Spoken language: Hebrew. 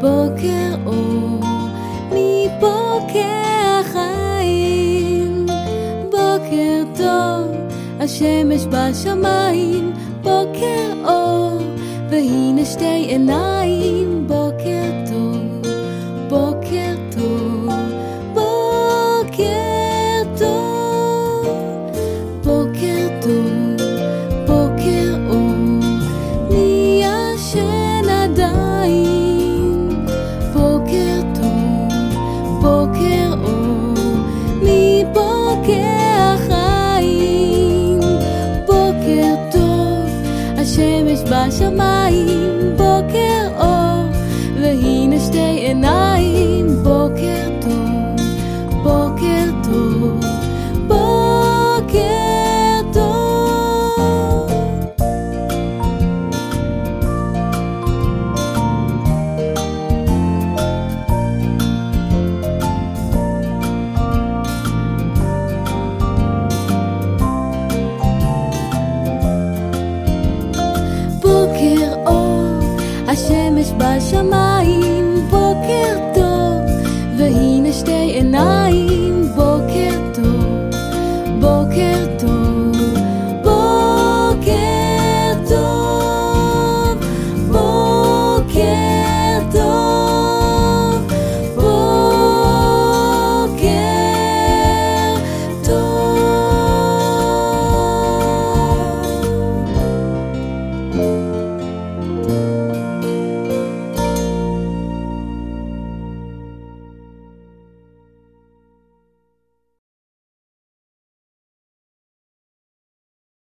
בוקר אור מבוקר החיים, בוקר טוב, השמש בשמיים, בוקר אור, והנה שתי עיניים, בוקר טוב, בוקר טוב, בוקר טוב, בוקר טוב, בוקר אור, מי ישן עדיין, בוקר טוב, בוקר אור, מבוקר החיים, בוקר טוב, השמש בשמיים, בוקר אור, והנה שתי עיניים, בוקר טוב, בוקר טוב, בוקר טוב. בוקר אור, השמש בשמיים,